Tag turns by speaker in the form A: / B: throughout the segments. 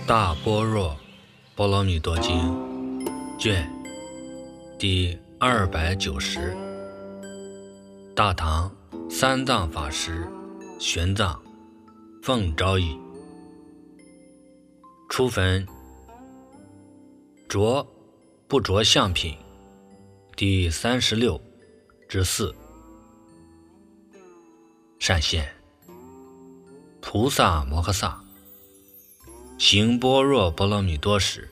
A: 大般若波罗蜜多经卷第290，大唐三藏法师玄奘奉诏译。初分着不着相品第36之4。善现菩萨摩诃萨行般若波罗蜜多时，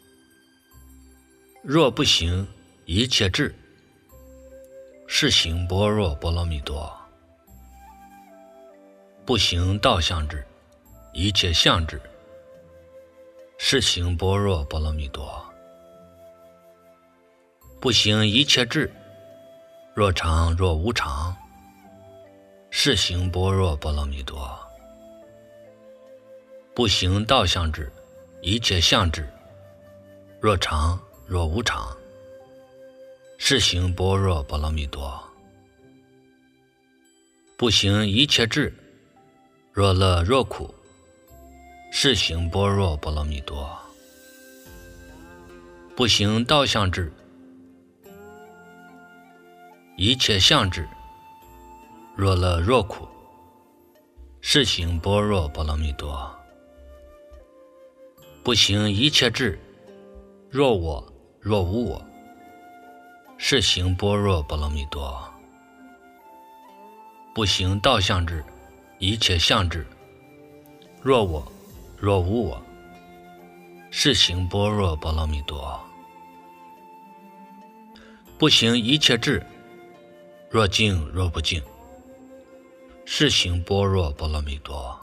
A: 若不行一切智，是行般若波罗蜜多；不行道相智，一切相智，是行般若波罗蜜多；不行一切智，若常若无常，是行般若波罗蜜多；不行道相智，一切相智，若常若无常，是行般若波罗蜜多；不行一切智，若乐若苦，是行般若波罗蜜多；不行道相智，一切相智，若乐若苦，是行般若波罗蜜多；不行一切智，若我若无我，是行般若波罗蜜多；不行道相智，一切相智，若我若无我，是行般若波罗蜜多；不行一切智，若净若不净，是行般若波罗蜜多；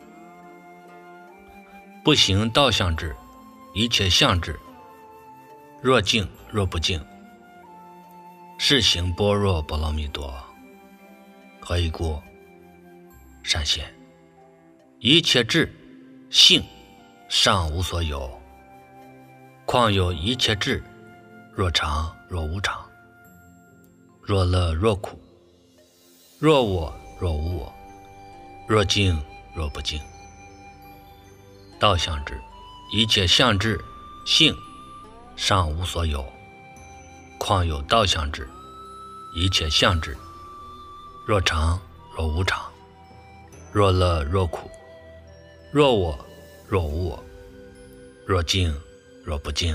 A: 不行道相智，一切相智，若净若不净，是行般若波罗蜜多。何以故？善现一切智性尚无所有，况有一切智，若常若无常，若乐若苦，若我若无我，若净若不净。道相智一切相智性尚无所有，况有道相智一切相智，若常若无常，若乐若苦，若我若无我，若净若不净。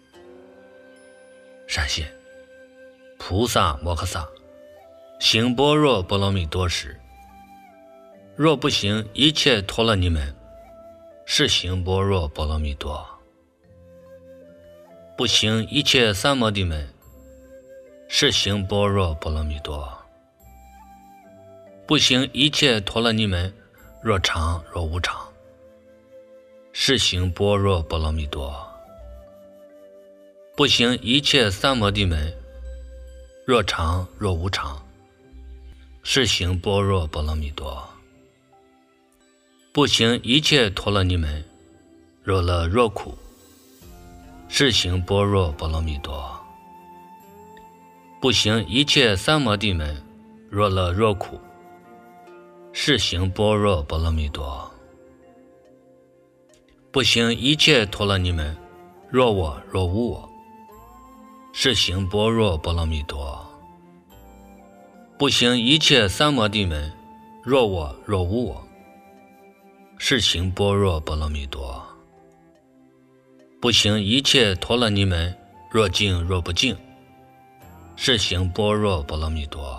A: 善现菩萨摩诃萨行般若波罗蜜多时，若不行一切陀罗尼门，是行般若波罗蜜多；不行一切三摩地门，是行般若波罗蜜多；不行一切陀罗尼门，若常若无常，是行般若波罗蜜多；不行一切三摩地门，若常若无常，是行般若波罗蜜多；不行一切陀罗尼门，若乐若苦，是行般若波罗蜜多；不行一切三摩地门，若乐若苦，是行般若波罗蜜多；不行一切陀罗尼门，若我若无我，是行般若波罗蜜多；不行一切三摩地门，若我若无我，是行般若波罗蜜多；不行一切陀罗尼门，若净若不净，是行般若波罗蜜多；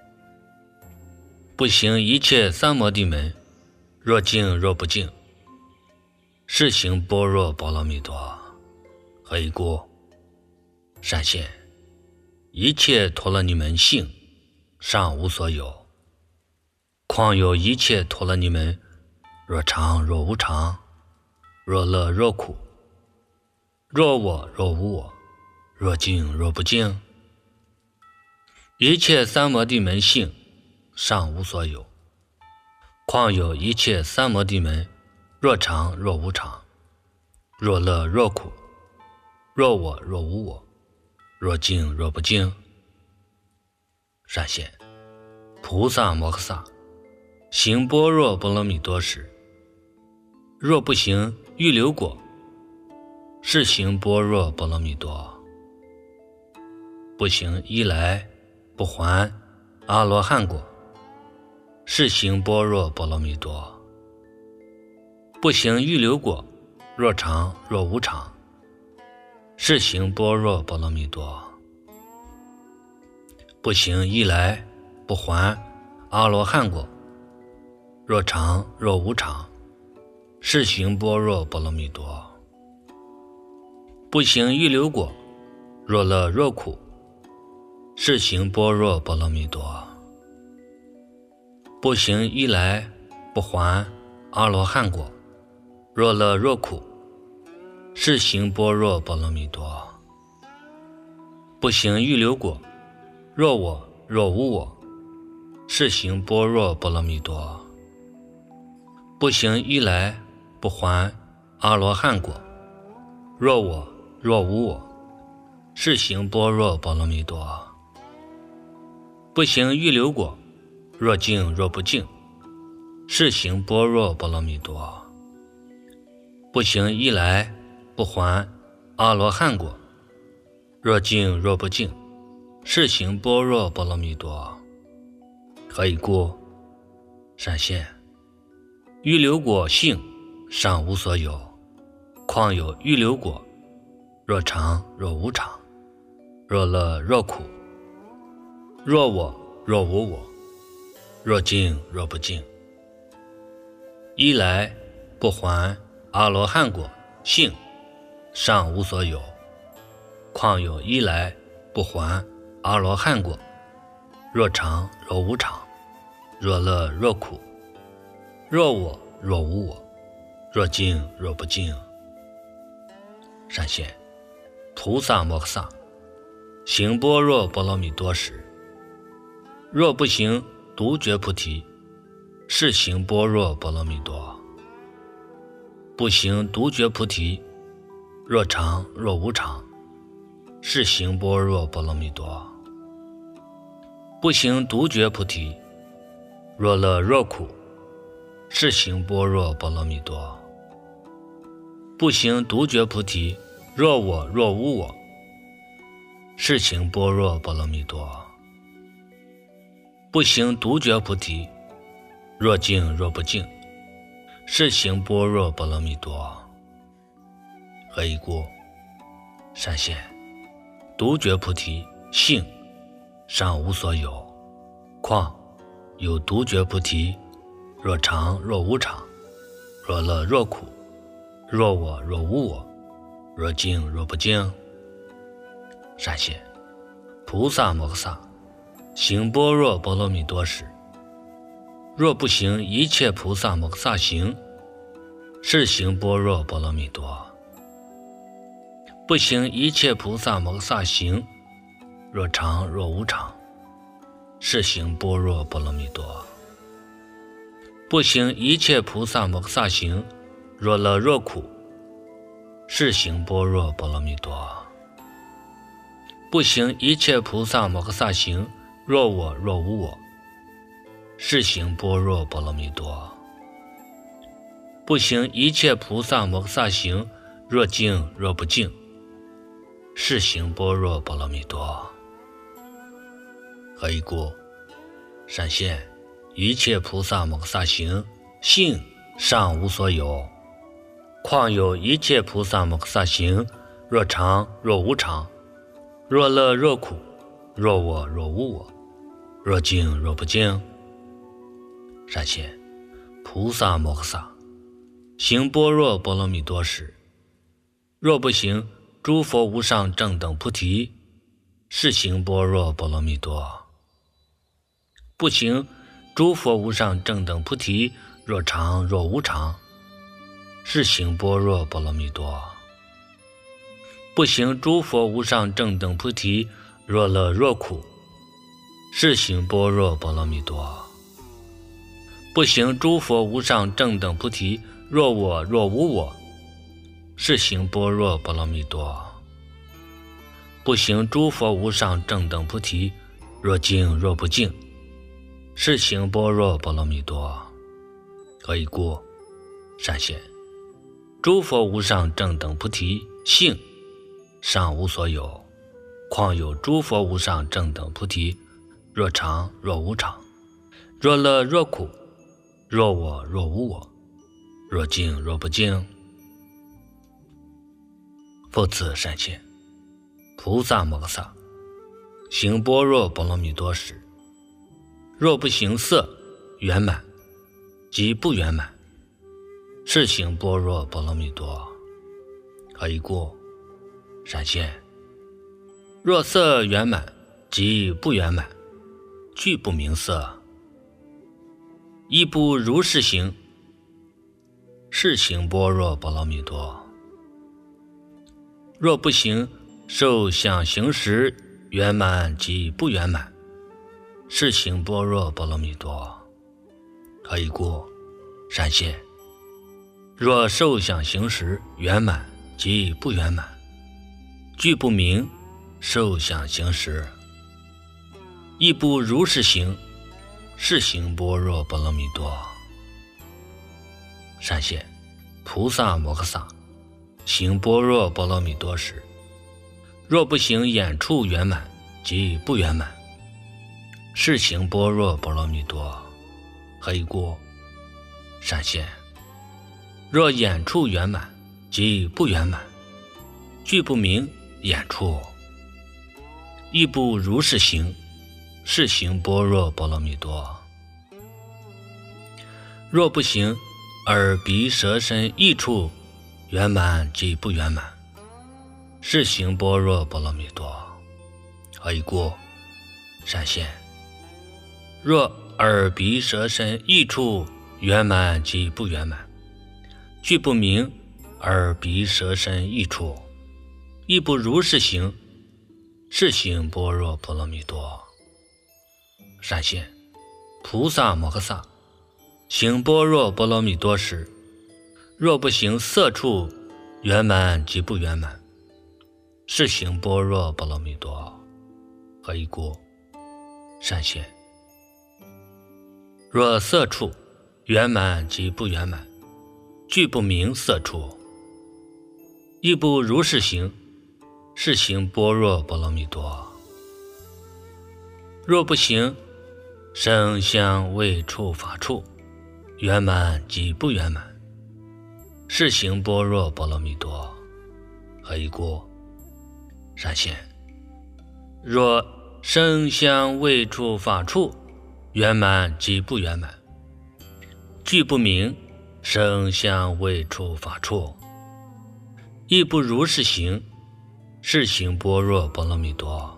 A: 不行一切三摩地门，若净若不净，是行般若波罗蜜多。何以故？善现一切陀罗尼门性尚无所有，况有一切陀罗尼门，若常若无常，若乐若苦，若我若无我，若净若不净。一切三摩地门性尚无所有，况有一切三摩地门，若常若无常，若乐若苦，若我若无我，若净若不净。善现菩萨摩诃萨行般若波罗蜜多时，若不行预流果是行般若波罗蜜多。不行依来不还阿罗汉果，是行般若波罗蜜多。不行预流果，若常若无常，是行般若波罗蜜多。不行依来不还阿罗汉果，若常若无常，是行般若波罗蜜多。不行预流果，若乐若苦，是行般若波罗蜜多。不行依来不还阿罗汉果，若乐若苦，是行般若波罗蜜多。不行预流果，若我若无我，是行般若波罗蜜多。不行依来不还阿罗汉果，若我若无我，是行般若波罗蜜多。不行预流果，若净若不净，是行般若波罗蜜多。不行依来不还阿罗汉果，若净若不净，是行般若波罗蜜多。何以故？闪现预流果性尚无所有，况有预流果，若常若无常，若乐若苦，若我若无我，若净若不净。依来不还阿罗汉果性尚无所有，况有依来不还阿罗汉果，若常若无常，若乐若苦，若我若无我，若净若不净。闪现菩萨摩诃萨行般若波罗蜜多时，若不行独觉菩提，是行般若波罗蜜多。不行独觉菩提，若常若无常，是行般若波罗蜜多。不行独觉菩提，若乐若苦，是行般若波罗蜜多。不行独觉菩提，若我若无我，是行般若波罗蜜多。不行独觉菩提，若净若不净，是行般若波罗蜜多。何以故？闪现独觉菩提性尚无所有，况有独觉菩提，若常若无常，若乐若苦，若我若无我，若净若不净。闪现菩萨摩诃萨行般若波罗蜜多时，若不行一切菩萨摩诃萨行，是行般若波罗蜜多。不行一切菩萨摩诃萨行，若常若无常，是行般若波罗蜜多。不行一切菩萨摩诃萨行，若乐若苦，是行般若波罗蜜多。不行一切菩萨摩诃萨行，若我若无我，是行般若波罗蜜多。不行一切菩萨摩诃萨行，若净若不净，是行般若波罗蜜多。何以故？闪现一切菩萨摩诃萨行性尚无所有，况有一切菩萨摩诃萨行，若常若无常，若乐若苦，若我若无我，若净若不净。闪现菩萨摩诃萨行般若波罗蜜多时，若不行诸佛无上正等菩提，是行般若波罗蜜多。不行诸佛无上正等菩提，若常若无常，是行般若波罗蜜多。不行诸佛无上正等菩提，若乐若苦，是行般若波罗蜜多。不行诸佛无上正等菩提，若我若无我，是行般若波罗蜜多。不行诸佛无上正等菩提，若净若不净，是行般若波罗蜜多。何以故？闪现诸佛无上正等菩提性尚无所有，况有诸佛无上正等菩提，若常若无常，若乐若苦，若我若无我，若净若不净。复次善现，菩萨摩诃萨行般若波罗蜜多时，若不行色圆满即不圆满，是行般若波罗蜜多。何以故？善现，若色圆满即不圆满，具不明色，亦不如是行，是行般若波罗蜜多。若不行受想行识圆满即不圆满，是行般若波罗蜜多。何以故？善现，若受想行识圆满即不圆满，具不明受想行识，亦不如是行，是行般若波罗蜜多。善现，菩萨摩诃萨行般若波罗蜜多时，若不行眼处圆满即不圆满，是行般若波罗蜜多。何以故？善现，若眼处圆满即不圆满，具不明眼处，亦不如是行，是行般若波罗蜜多。若不行耳鼻舌身意处圆满即不圆满，是行般若波罗蜜多。何以故？善现，若耳鼻舌身意处圆满即不圆满，具不明耳鼻舌身意处，亦不如是行，是行般若波罗蜜多。善现，菩萨摩诃萨行般若波罗蜜多时，若不行色处圆满即不圆满，是行般若波罗蜜多。何以故？善现，若色处圆满即不圆满，具不明色处，亦不如是行，是行般若波罗蜜多。若不行声香味触法处圆满即不圆满，是行般若波罗蜜多。何以故？善现，若声香味触法处圆满即不圆满，具不明声香味触法处，亦不如是行，是行般若波罗蜜多。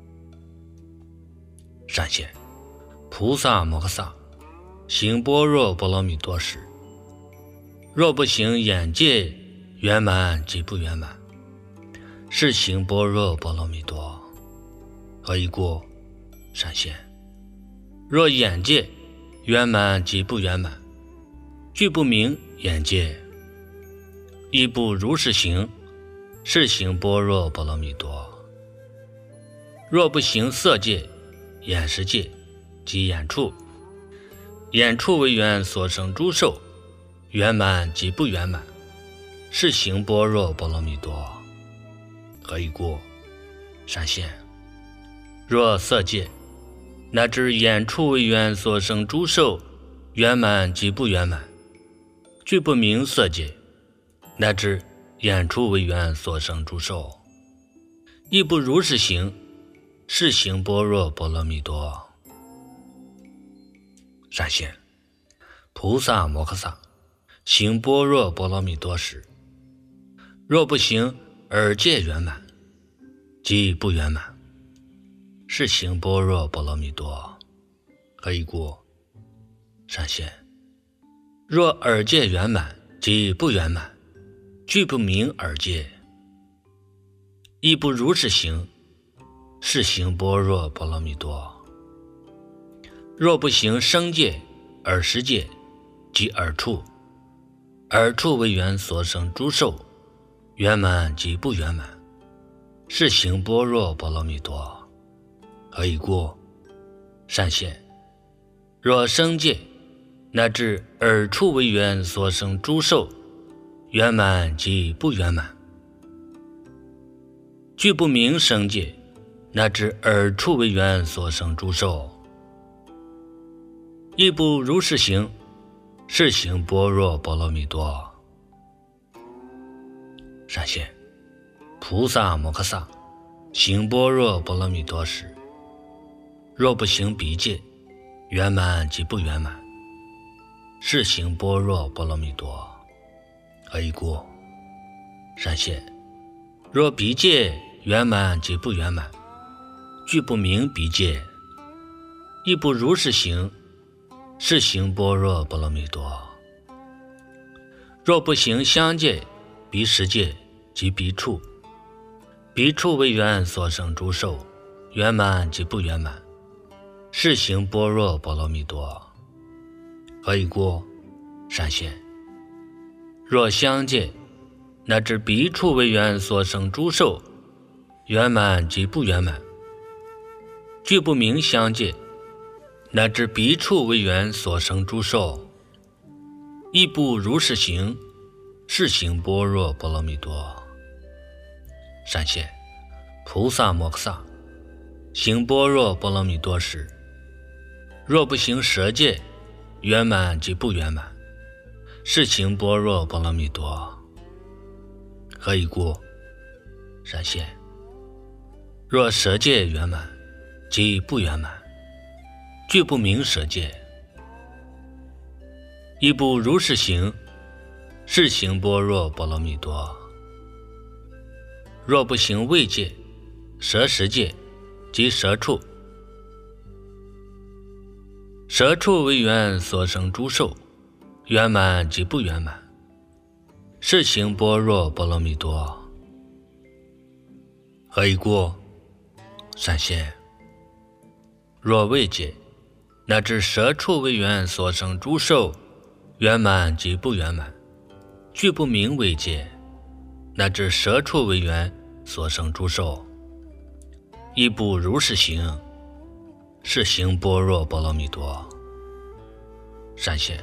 A: 善现，菩萨摩诃萨行般若波罗蜜多时，若不行眼界圆满即不圆满，是行般若波罗蜜多。何以故？善现，若眼界圆满即不圆满，具不明眼界，亦不如是行，是行般若波罗蜜多。若不行色界眼识界及眼处，眼处为缘所生诸受圆满即不圆满，是行般若波罗蜜多。何以故？善现，若色界乃至眼处为缘所生诸受圆满即不圆满，具不明色界乃至眼处为缘所生诸受，亦不如是行，是行般若波罗蜜多。善现，菩萨摩诃萨行般若波罗蜜多时，若不行耳界圆满即不圆满，是行般若波罗蜜多。何以故？善现，若耳界圆满即不圆满，具不明耳界，亦不如是行，是行般若波罗蜜多。若不行声界耳识界及耳处，耳处为缘所生诸受圆满即不圆满，是行般若波罗蜜多。何以故？善现，若声界乃至耳处为缘所生诸受圆满即不圆满。具不明生界，乃至二处为缘所生诸受，亦不如是行，是行般若波罗蜜多。善现菩萨摩诃萨行般若波罗蜜多时，若不行彼戒，圆满即不圆满，是行般若波罗蜜多。何以故？善现若彼戒圆满即不圆满，具不明彼戒，亦不如是行，是行般若波罗蜜多。若不行相戒、彼十戒及彼处，彼处为缘所生诸受，圆满即不圆满，是行般若波罗蜜多。何以故？善现若相戒，乃至彼处为缘所生诸受，圆满即不圆满，具不明相戒，乃至彼处为缘所生诸受，亦不如是行，是行般若波罗蜜多。善现菩萨摩诃萨行般若波罗蜜多时，若不行舍戒，圆满即不圆满，是行般若波罗蜜多。何以故？善现若舍戒圆满即不圆满，具不明舍戒，亦不如是行，是行般若波罗蜜多。若不行位戒、舍十戒及舍处，舍处为缘所生诸受，圆满即不圆满，是行般若波罗蜜多。何以故？善现若位戒，乃至舍处为缘所生诸受，圆满即不圆满，具不明位戒，乃至舍处为缘所生诸受，亦不如是行，是行般若波罗蜜多。善现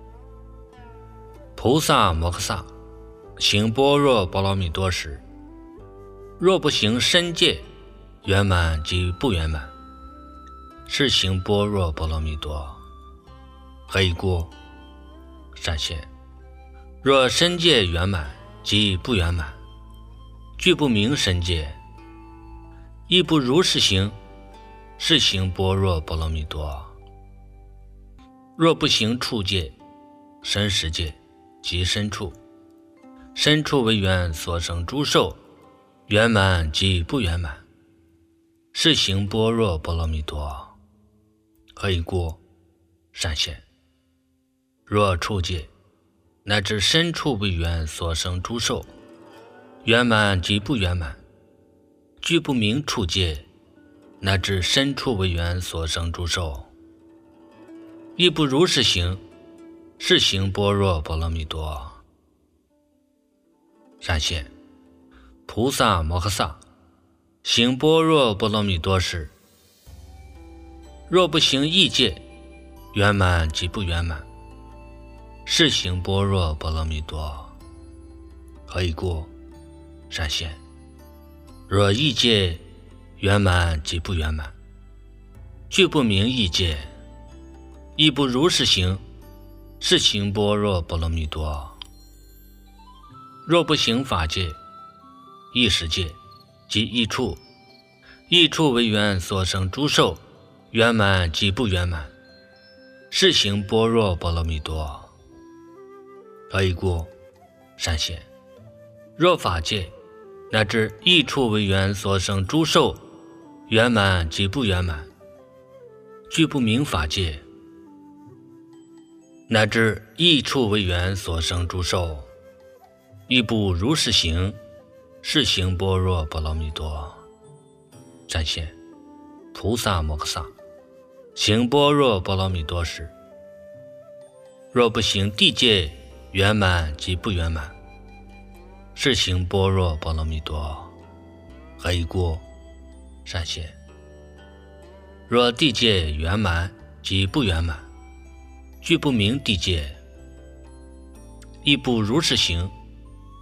A: 菩萨摩诃萨行般若波罗蜜多时，若不行身戒，圆满即不圆满，是行般若波罗蜜多。何以故？善现若身戒圆满即不圆满，具不明身戒，亦不如是行，是行般若波罗蜜多。若不行处戒、身十戒及身处，身处为缘所生诸受，圆满即不圆满，是行般若波罗蜜多。何以故？善现若处戒，乃至身处为缘所生诸受，圆满即不圆满，具不明处戒，乃至身处为缘所生诸受，亦不如是行，是行般若波罗蜜多。善现菩萨摩诃萨行般若波罗蜜多时，若不行异戒，圆满即不圆满，是行般若波罗蜜多。何以故？善现若异戒圆满即不圆满，具不明异戒，亦不如是行，是行般若波罗蜜多。若不行法界、异十界及异处，异处为缘所生诸受，圆满即不圆满，是行般若波罗蜜多。何以故？善现若法界乃至异处为缘所生诸受，圆满即不圆满，具不明法界，乃至异处为缘所生诸受，亦不如是行，是行般若波罗蜜多。善现菩萨摩诃萨行般若波罗蜜多时，若不行地界圆满即不圆满，是行般若波罗蜜多。何以故？善现若地界圆满即不圆满，具不明地界，亦不如是行，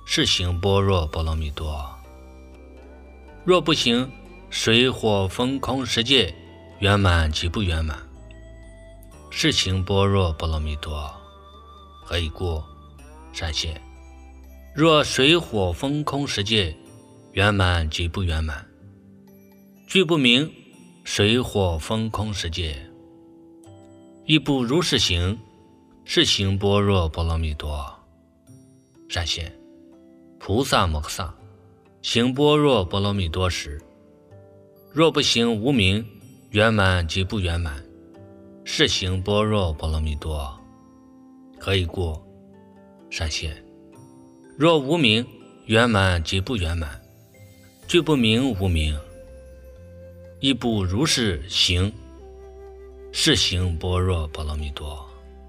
A: 是行般若波罗蜜多。若不行水火风空世界圆满即不圆满，是行般若波罗蜜多。何以故？善现。若水火风空世界圆满即不圆满，具不明水火风空世界，亦不如是行，是行般若波罗蜜多。善现。菩萨摩诃萨行般若波罗蜜多时，若不行无明圆满即不圆满，是行般若波罗蜜多。何以故？善现。若无明圆满即不圆满，具不明无明，亦不如是行，是行般若波罗蜜多。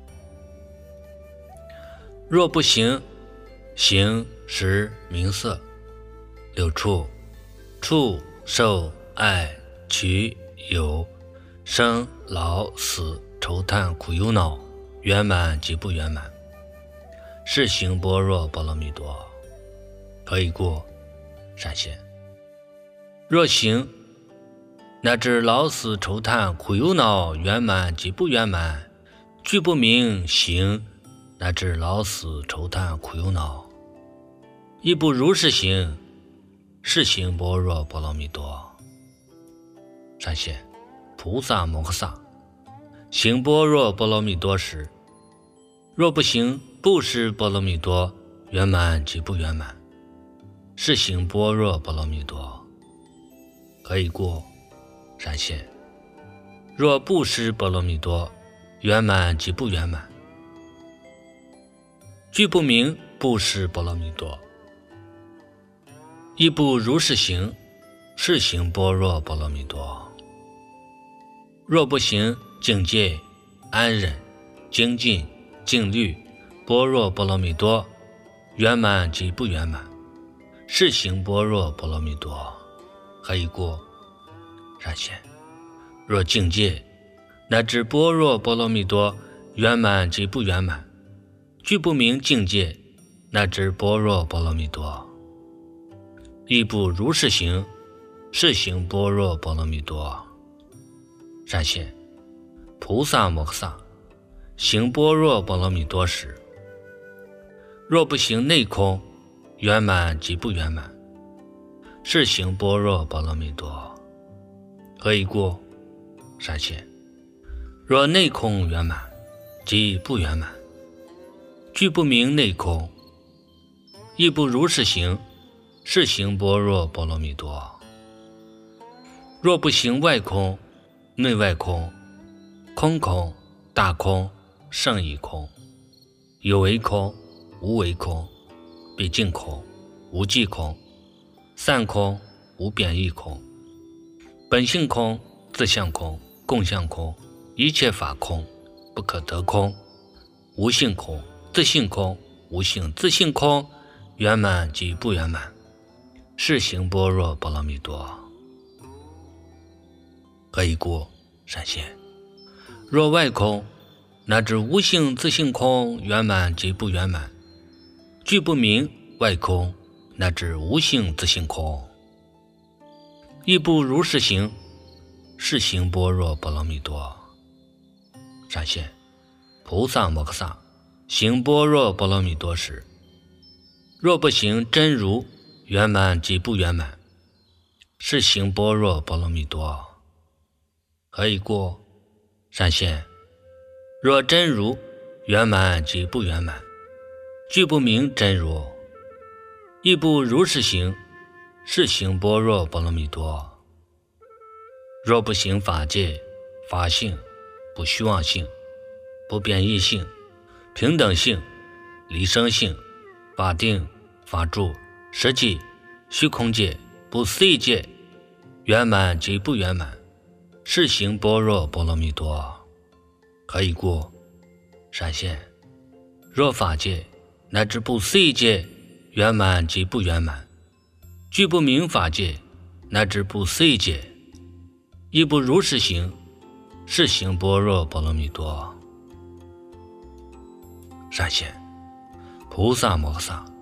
A: 若不行形识名色六处，触受爱取有生老死愁叹苦忧恼圆满即不圆满，是行般若波罗蜜多。何以故？善现。若行乃至老死愁叹苦忧恼圆满即不圆满，具不明行乃至老死愁叹苦忧恼，亦不如是行，是行般若波罗蜜多。善现。菩萨摩诃萨行般若波罗蜜多时，若不行布施波罗蜜多圆满即不圆满，是行般若波罗蜜多。何以故？善现。若布施波罗蜜多圆满即不圆满，具不明布施波罗蜜多，亦不如是行，是行般若波罗蜜多。若不行境界安忍精进静虑般若波罗蜜多圆满即不圆满，是行般若波罗蜜多。何以故？善现。若境界乃至般若波罗蜜多圆满即不圆满，具不明境界乃至般若波罗蜜多，亦不如是行，是行般若波罗蜜多。善现。菩萨摩诃萨行般若波罗蜜多时，若不行内空圆满即不圆满，是行般若波罗蜜多。何以故？善现。若内空圆满即不圆满，具不明内空，亦不如是行，是行般若波罗蜜多。若不行外空内外空空空大空胜义空有为空无为空毕竟空无际空散空无贬义空本性空自相空共相空一切法空不可得空无性空自性空无性自性空圆满即不圆满，是行般若波罗蜜多。何以故？善现。若外空乃至无性自性空圆满即不圆满，具不明外空乃至无性自性空，亦不如是行，是行般若波罗蜜多。善现。菩萨摩诃萨行般若波罗蜜多时，若不行真如圆满即不圆满，是行般若波罗蜜多。何以故？善现。若真如圆满即不圆满，具不明真如，亦不如是行，是行般若波罗蜜多。若不行法界法性不虚妄性不变异性平等性离生性法定法住实际虚空界不思议界圆满即不圆满，是行般若波罗蜜多。何以故？善现。若法界乃至不思议界圆满即不圆满，具不明法界乃至不思议界，亦不如是行，是行般若波罗蜜多。善现。菩萨摩诃萨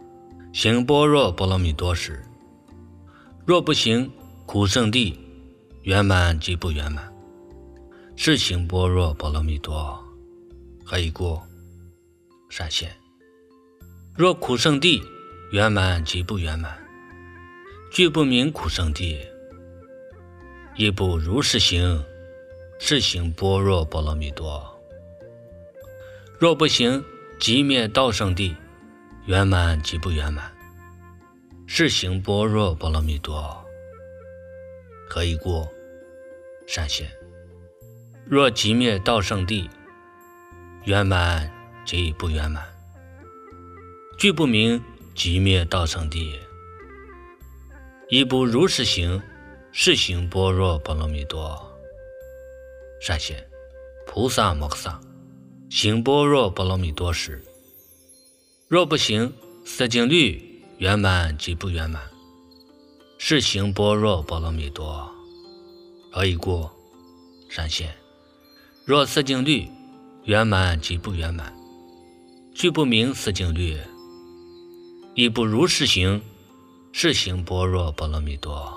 A: 行般若波罗蜜多时，若不行苦圣地，圆满即不圆满。是行般若波罗蜜多，何以故？闪现。若苦圣地，圆满即不圆满。具不明苦圣地，亦不如是行。是行般若波罗蜜多。若不行寂灭道圣地，圆满即不圆满。是行般若波罗蜜多。何以故？闪现。若寂灭道圣地，圆满即不圆满。具不明寂灭道圣地，亦不如是行。是行般若波罗蜜多。闪现。菩萨摩诃萨行般若波罗蜜多时，若不行色净律，圆满即不圆满。是行般若波罗蜜多。何以故？闪现。若色净律，圆满即不圆满。具不明色净律，亦不如是行。是行般若波罗蜜多。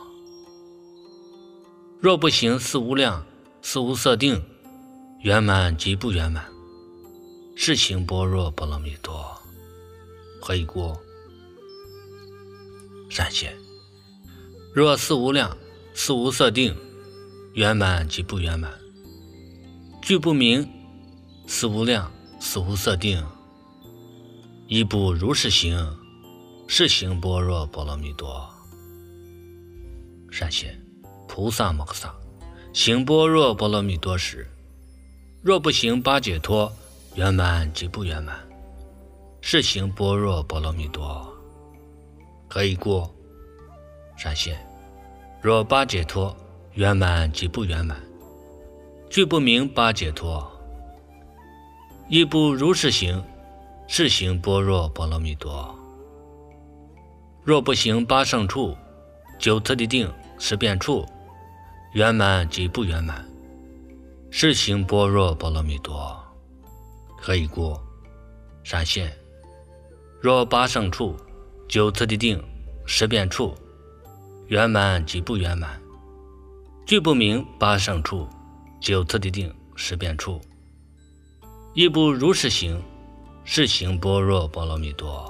A: 若不行四无量四无色定，圆满即不圆满。是行般若波罗蜜多。何以故？闪现。若四无量四无色定，圆满即不圆满。具不明四无量四无色定，亦不如是行。是行般若波罗蜜多。闪现。菩萨摩诃萨行般若波罗蜜多时，若不行八解脱，圆满即不圆满。是行般若波罗蜜多。何以故？闪现。若八解脱，圆满即不圆满。具不明八解脱，亦不如是行。是行般若波罗蜜多。若不行八圣处、九次第定、十遍处，圆满即不圆满。是行般若波罗蜜多。何以故？闪现。若八圣处、九次第定、十遍处，圆满即不圆满。具不明八圣处、九次第定、十遍处，亦不如是行。是行般若波罗蜜多。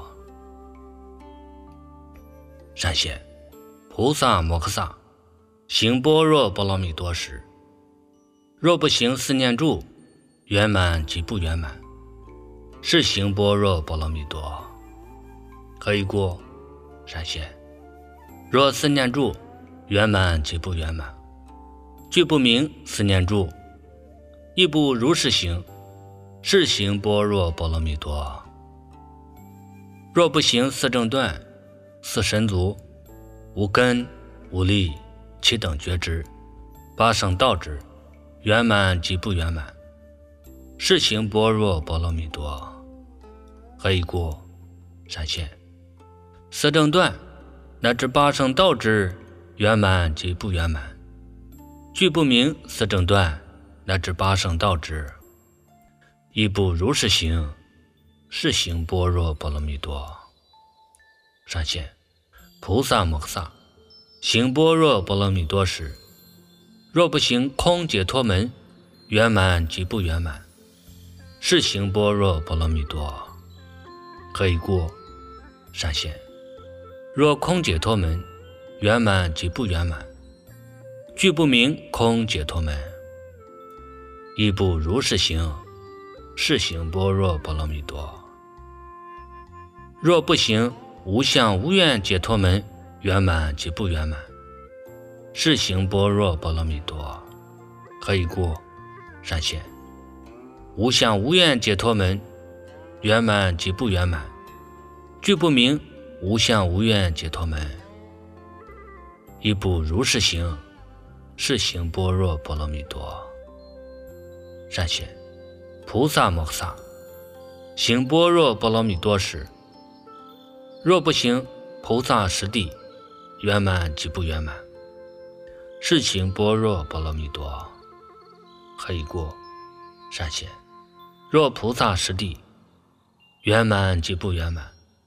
A: 闪现。菩萨摩诃萨行般若波罗蜜多时，若不行四念住，圆满即不圆满。是行般若波罗蜜多。何以故？闪现。若四念住，圆满即不圆满。具不明四念住，亦不如是行。是行般若波罗蜜多。若不行四正断、四神足、无根、无力、七等觉支、八圣道支，圆满即不圆满。是行般若波罗蜜多。何以故？闪现。四正断乃至八圣道支，圆满即不圆满。具不明四正断乃至八圣道支，亦不如是行。是行般若波罗蜜多。闪现。菩萨摩诃萨行般若波罗蜜多时，若不行空解脱门，圆满即不圆满。是行般若波罗蜜多。何以故？闪现。若空解脱门，圆满即不圆满。具不明空解脱门，亦不如是行。是行般若波罗蜜多。若不行无相无愿解脱门，圆满即不圆满。是行般若波罗蜜多。何以故？闪现。无相无愿解脱门，圆满即不圆满。具不明无相无愿解脱门，亦不如是行。是行般若波罗蜜多。闪现。菩萨摩诃萨行般若波罗蜜多时，若不行菩萨十地，圆满即不圆满。是行般若波罗蜜多。何以故？闪现。若菩萨十地，圆满即不圆满。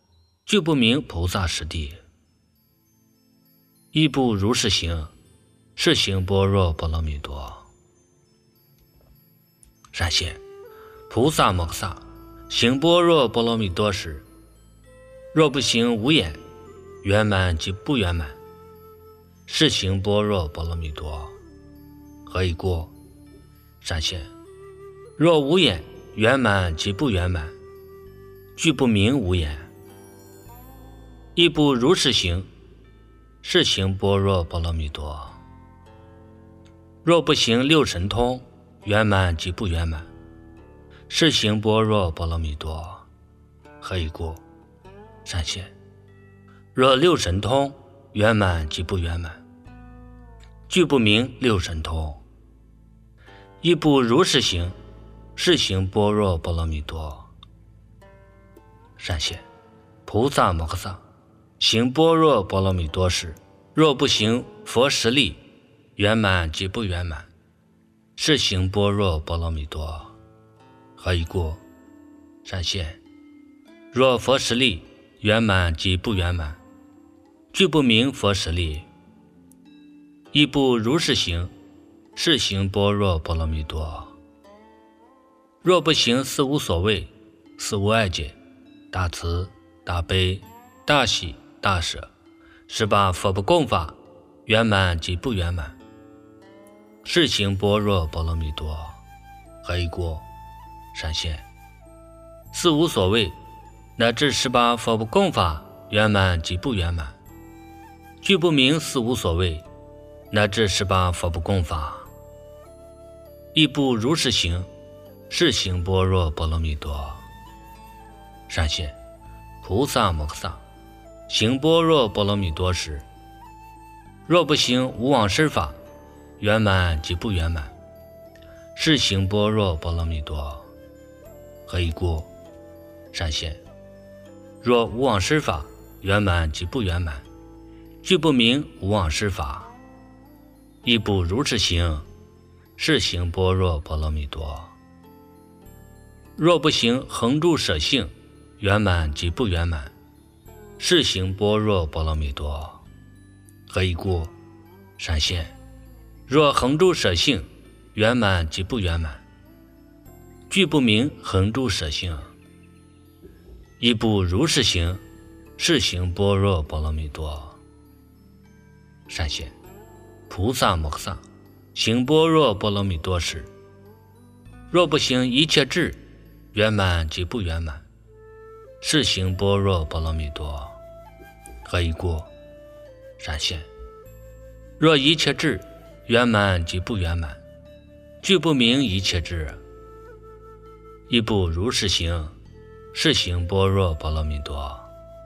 A: 具不明菩萨实地。亦不如是行，是行般若波罗蜜多。善现菩萨摩诃萨行般若波罗蜜多时，若不行无眼，圆满及不圆满，是行般若波罗蜜多。何以故？善现若无眼，圆满及不圆满，具不明无眼。亦不如是行，是行般若波罗蜜多。若不行六神通，圆满及不圆满，是行般若波罗蜜多。何以故？善现若六神通，圆满及不圆满，具不明六神通。亦不如是行，是行般若波罗蜜多。善现菩萨摩诃萨行般若波罗蜜多时，若不行佛实力，圆满及不圆满，是行般若波罗蜜多。何以故？善现若佛实力，圆满及不圆满，具不明佛实力。亦不如是行，是行般若波罗蜜多。若不行四无所谓、四无碍解、大慈、大悲、大喜、大舍，18佛不共法，圆满及不圆满，是行般若波罗蜜多。何以故？善现四无所谓乃至18佛不共法，圆满及不圆满，具不明四无所谓乃至18佛不共法。亦不如是行，是行般若波罗蜜多。善现菩萨摩诃萨行般若波罗蜜多时，若不行无往生法，圆满及不圆满，是行般若波罗蜜多。何以故？善现若无往生法，圆满及不圆满，具不明无往生法。亦不如是行，是行般若波罗蜜多。若不行恒住舍性，圆满及不圆满，是行般若波罗蜜多。何以故？善现若恒住舍性，圆满及不圆满，具不明恒住舍性。亦不如是行，是行般若波罗蜜多。善现菩萨摩诃萨行般若波罗蜜多时，若不行一切智，圆满及不圆满，是行般若波罗蜜多。何以故？善现若一切智，圆满及不圆满，具不明一切智。亦不如是行，是行般若波罗蜜多。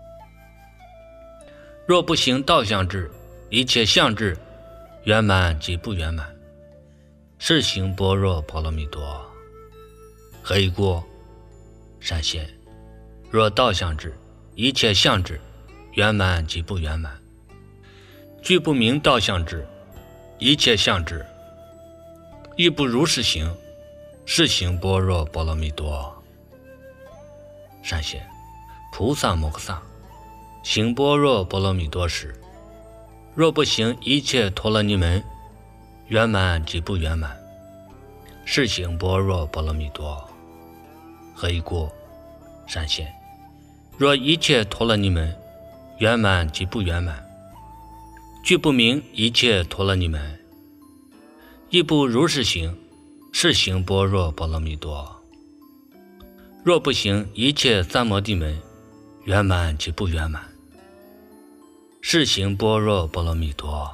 A: 若不行道相智，一切相智，圆满及不圆满，是行般若波罗蜜多。何以故？善现若道相智，一切相智，圆满及不圆满，具不明道相智，一切相智。亦不如是行，是行般若波罗蜜多。善现菩萨摩诃萨行般若波罗蜜多时，若不行一切陀罗尼门，圆满及不圆满，是行般若波罗蜜多。何以故？善现若一切陀罗尼门，圆满及不圆满，具不明一切陀罗尼门。亦不如是行，是行般若波罗蜜多。若不行一切三摩地门，圆满及不圆满，是行般若波罗蜜多。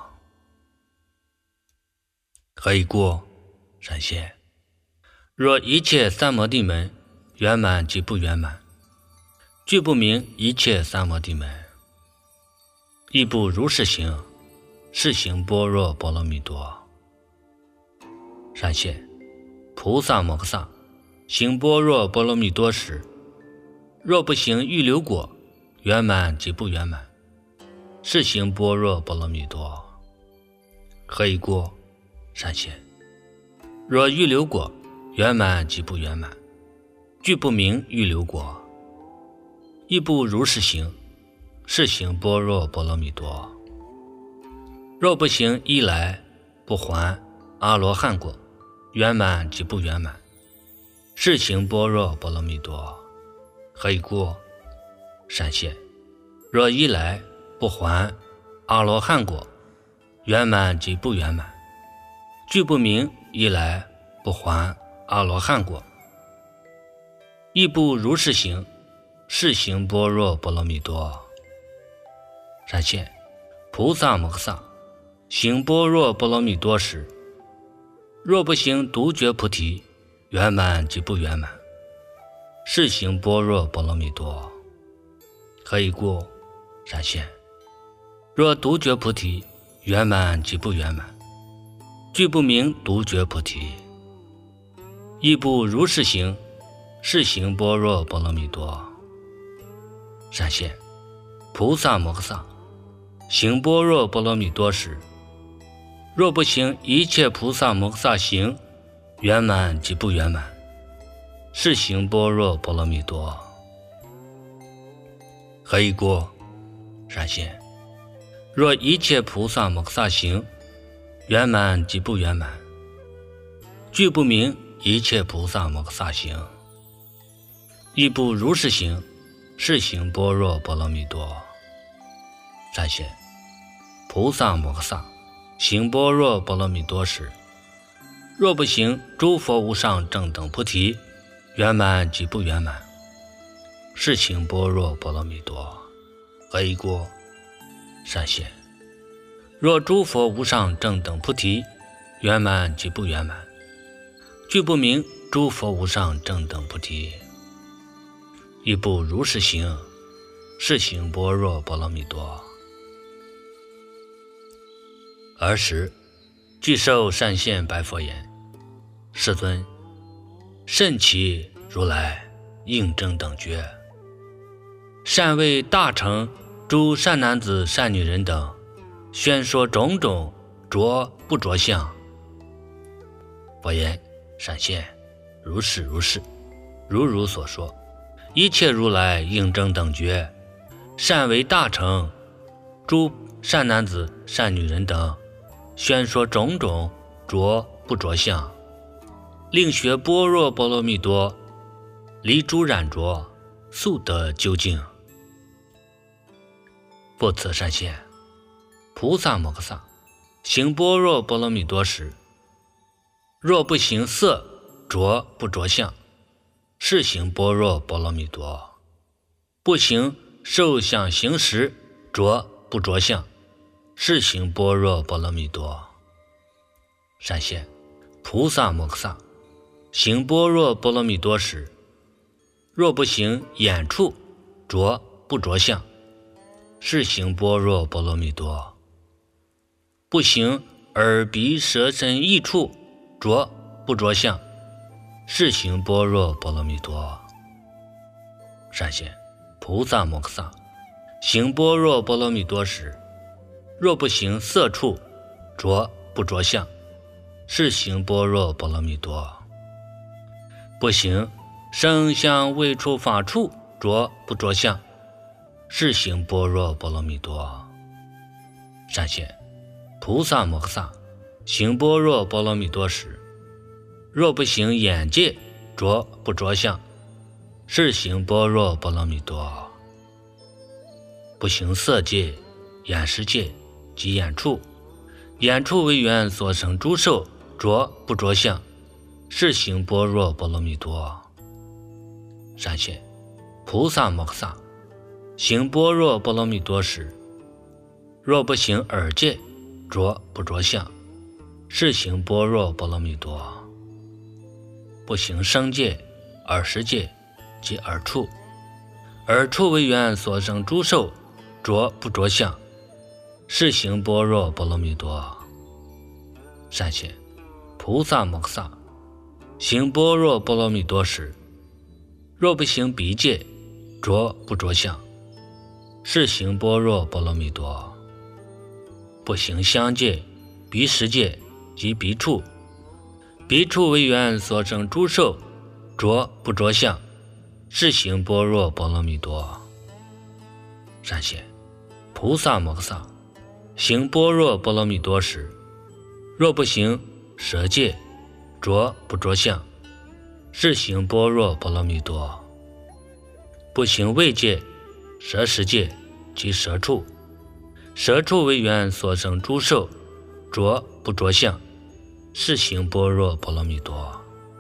A: 何以故？善现若一切三摩地门，圆满及不圆满，具不明一切三摩地门。亦不如是行，是行般若波罗蜜多。善现菩萨摩诃萨行般若波罗蜜多时，若不行预流果，圆满及不圆满，是行般若波罗蜜多。何以故？善现若预流果，圆满及不圆满，具不明预流果。亦不如是行， 是行般若波罗蜜多。若不行一来不还阿罗汉果，圆满及不圆满，是行般若波罗蜜多。何以故？闪现。若一来不还阿罗汉果，圆满及不圆满，具不明一来不还阿罗汉果，亦不如是行，是行般若波罗蜜多。闪现。菩萨摩诃萨行般若波罗蜜多时，若不行独觉菩提，圆满及不圆满，是行般若波罗蜜多。何以故？闪现。若独觉菩提，圆满及不圆满，具不明独觉菩提，亦不如是行，是行般若波罗蜜多。闪现。菩萨摩诃萨行般若波罗蜜多时，若不行一切菩萨摩诃萨行，圆满及不圆满，是行般若波罗蜜多。何以故？闪现。若一切菩萨摩诃萨行，圆满及不圆满，具不明一切菩萨摩诃萨行，亦不如是行，是行般若波罗蜜多。闪现。菩萨摩诃萨行般若波罗蜜多时，若不行诸佛无上正等菩提，圆满及不圆满，是行般若波罗蜜多。何以故？闪现。若诸佛无上正等菩提，圆满及不圆满，具不明诸佛无上正等菩提，亦不如是行，是行般若波罗蜜多。尔时具受善现白佛言：世尊，甚其如来应正等觉，善为大乘诸善男子善女人等宣说种种着不着相。佛言：闪现。如是如是，如所说，一切如来应正等觉，善为大乘诸善男子善女人等宣说种种着不着相，令学般若波罗蜜多，离诸染着，速得究竟。复次闪现。菩萨摩诃萨行般若波罗蜜多时，若不行色着不着相，是行般若波罗蜜多。不行受想行识着不着相，是行般若波罗蜜多。闪现。菩萨摩诃萨行般若波罗蜜多时，若不行眼处着不着相，是行般若波罗蜜多。不行耳鼻舌身意处着不着相，是行般若波罗蜜多。闪现。菩萨摩诃萨行般若波罗蜜多时，若不行色处着不着相，是行般若波罗蜜多。不行声香味触法处着不着相，是行般若波罗蜜多。闪现。菩萨摩诃萨行般若波罗蜜多时，若不行眼界着不着相，是行般若波罗蜜多。不行色界、眼识界及眼处，眼处为缘所生诸受着不着相，是行般若波罗蜜多。闪现。菩萨摩诃萨行般若波罗蜜多时，若不行耳界着不着相，是行般若波罗蜜多。不行声界、耳识界及耳处，耳处为缘所生诸受着不着相，是行般若波罗蜜多。闪现。菩萨摩诃萨行般若波罗蜜多时，若不行鼻界着不着相，是行般若波罗蜜多。不行香界、鼻识界及鼻处，鼻处为缘所生诸受着不着相，是行般若波罗蜜多。闪现。 菩萨摩诃萨行般若波罗蜜多时，若不行舍戒、着不着相，是行般若波罗蜜多；不行位戒、舍十戒及舍处，舍处为缘所生诸受，着不着相，是行般若波罗蜜多。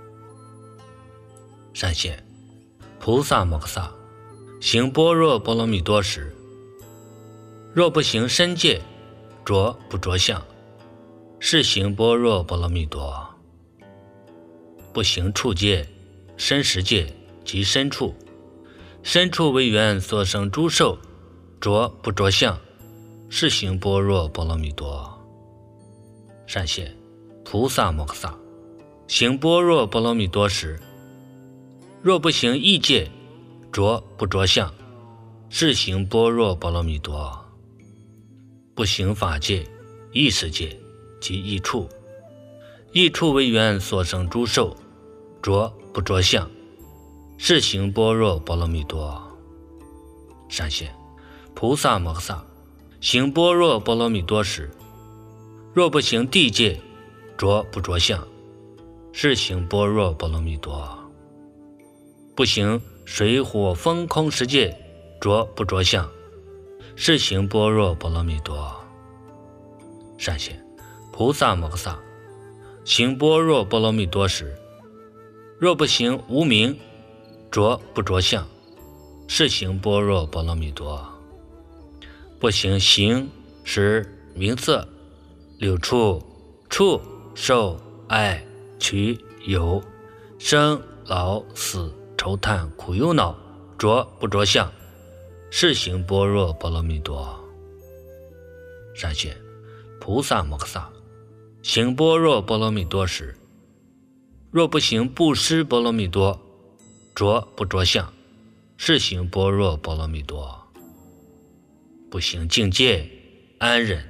A: 善现菩萨摩诃萨行般若波罗蜜多时，若不行身戒、着不着相，是行般若波罗蜜多；不行处戒、身十戒及身处，身处为缘所生诸受，着不着相，是行般若波罗蜜多。善现菩萨摩诃萨行般若波罗蜜多时，若不行意戒、着不着相，是行般若波罗蜜多；不行法界、意识界及意处，意处为缘所生诸受，着不着相，是行般若波罗蜜多。善现菩萨摩诃萨行般若波罗蜜多时，若不行地界、着不着相，是行般若波罗蜜多；不行水火风空十界，着不着相，是行般若波罗蜜多。善现菩萨摩诃萨行般若波罗蜜多时，若不行无明、着不着相，是行般若波罗蜜多；不行形、识、名色、六处、触、受、爱、取、有、生、老、死、愁叹、苦忧恼，着不着相，是行般若波罗蜜多。善现菩萨摩诃萨行般若波罗蜜多时，若不行布施波罗蜜多，着不着相，是行般若波罗蜜多；不行境界、安忍、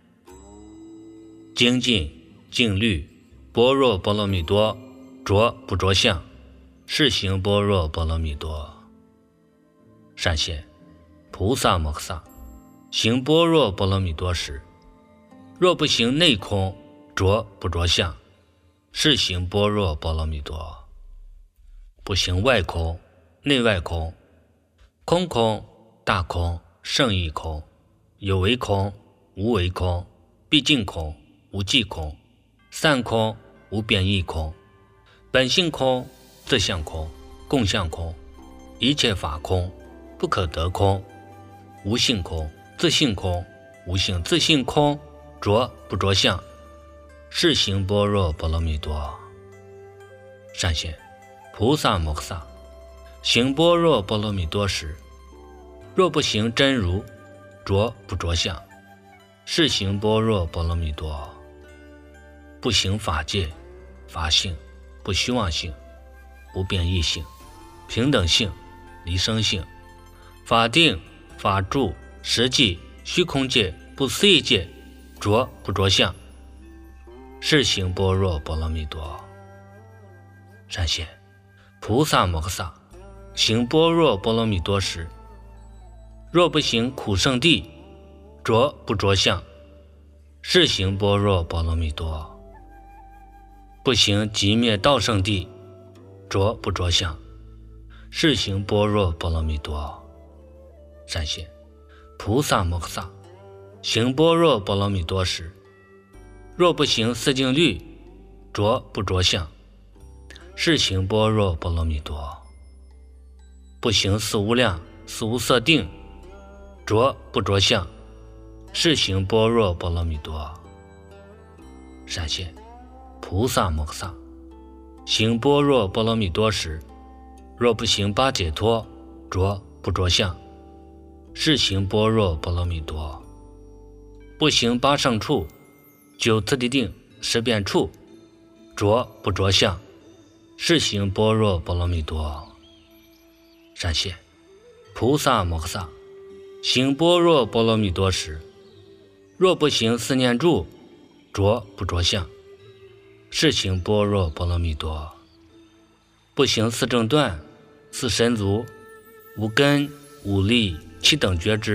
A: 精进、静虑、般若波罗蜜多，着不着相，是行般若波罗蜜多。善现菩萨摩诃萨行般若波罗蜜多时，若不行内空、着不着相，是行般若波罗蜜多；不行外空、内外空、空空、大空、胜义空、有为空、无为空、毕竟空、无际空、散空、无变异空、本性空、自相空、共相空、一切法空、不可得空、无性空、自性空、无性自性空，着不着相，是行般若波罗蜜多。善现菩萨摩诃萨行般若波罗蜜多时，若不行真如、着不着相，是行般若波罗蜜多；不行法界、法性、不虚妄性、不变异性、平等性、离生性、法定、法住、实际、虚空界、不思议界，着不着相，是行般若波罗蜜多。善现菩萨摩诃萨行般若波罗蜜多时，若不行苦圣地，着不着相，是行般若波罗蜜多；不行极灭道圣地，着不着相，是行般若波罗蜜多。善现菩萨摩诃萨行般若波罗蜜多时，若不行四境律，着不着相，是行般若波罗蜜多；不行四无量、四无色定，着不着相，是行般若波罗蜜多。善现菩萨摩诃萨行般若波罗蜜多时，若不行八解脱，着不着相，是行般若波罗蜜多；不行八胜处、九次第定、十遍处，着不着相，是行般若波罗蜜多。善现菩萨摩诃萨行般若波罗蜜多时，若不行四念住，着不着相，是行般若波罗蜜多；不行四正断、四神足、无根、无力、七等觉知、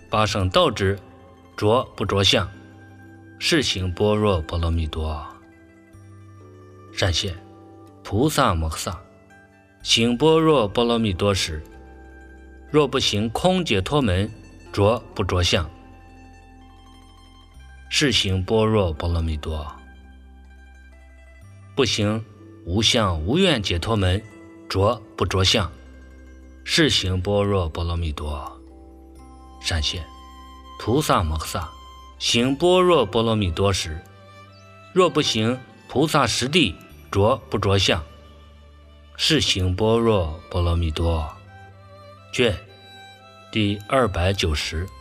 A: 八圣道之着不着相，是行般若波罗蜜多。善现菩萨摩诃萨行般若波罗蜜多时，若不行空解脱门着不着相，是行般若波罗蜜多。不行无相无愿解脱门着不着相，是行般若波罗蜜多。善现菩萨摩诃萨行般若波罗蜜多时，若不行菩萨实地着不着相，是行般若波罗蜜多。卷第290。